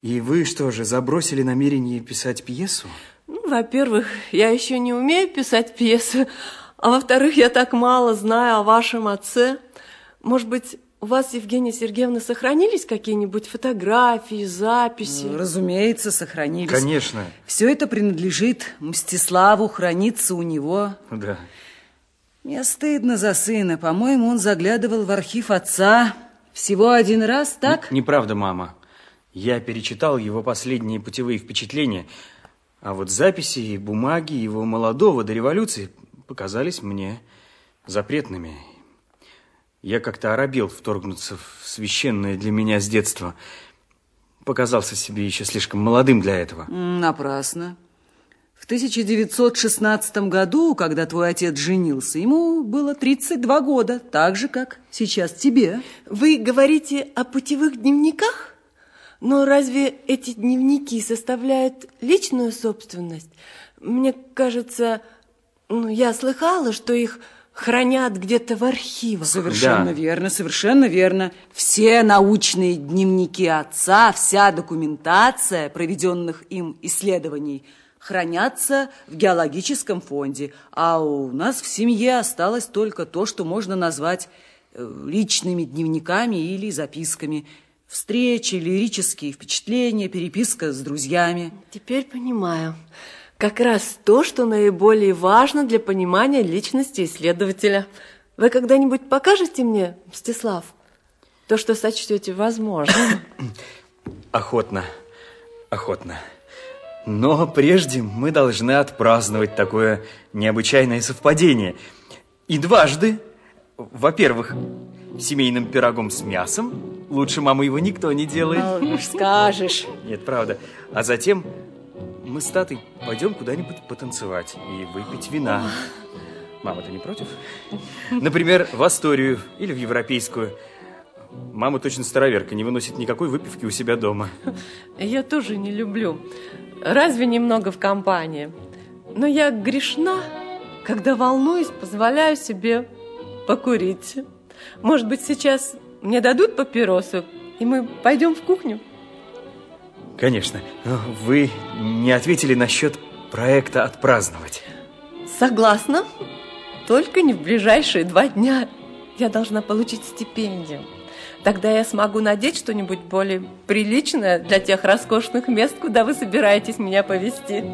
И вы что же, забросили намерение писать пьесу? Ну, во-первых, я еще не умею писать пьесы, а во-вторых, я так мало знаю о вашем отце. Может быть, у вас, Евгения Сергеевна, сохранились какие-нибудь фотографии, записи? Разумеется, сохранились. Конечно. Все это принадлежит Мстиславу, хранится у него. Да. Мне стыдно за сына. По-моему, он заглядывал в архив отца всего один раз, так? Неправда, мама. Я перечитал его последние путевые впечатления, а вот записи и бумаги его молодого до революции показались мне запретными. Я как-то оробел вторгнуться в священное для меня с детства. Показался себе еще слишком молодым для этого. Напрасно. В 1916 году, когда твой отец женился, ему было 32 года, так же, как сейчас тебе. Вы говорите о путевых дневниках? Но разве эти дневники составляют личную собственность? Мне кажется, я слыхала, что их хранят где-то в архивах. Совершенно верно, совершенно верно. Все научные дневники отца, вся документация проведенных им исследований хранятся в геологическом фонде. А у нас в семье осталось только то, что можно назвать личными дневниками или записками. Встречи, лирические впечатления, переписка с друзьями. Теперь понимаю. Как раз то, что наиболее важно для понимания личности исследователя. Вы когда-нибудь покажете мне, Мстислав, то, что сочтете возможным? Охотно, охотно. Но прежде мы должны отпраздновать такое необычайное совпадение. И дважды. Во-первых, семейным пирогом с мясом. Лучше мамы его никто не делает. Ну, скажешь. Нет, правда. А затем мы с Татой пойдем куда-нибудь потанцевать и выпить вина. Мама-то не против? Например, в Асторию или в Европейскую. Мама точно староверка, не выносит никакой выпивки у себя дома. Я тоже не люблю. Разве немного в компании. Но я грешна, когда волнуюсь, позволяю себе покурить. Может быть, сейчас мне дадут папиросу, и мы пойдем в кухню? Конечно. Но вы не ответили насчет проекта «Отпраздновать». Согласна. Только не в ближайшие 2 дня. Я должна получить стипендию. Тогда я смогу надеть что-нибудь более приличное для тех роскошных мест, куда вы собираетесь меня повезти.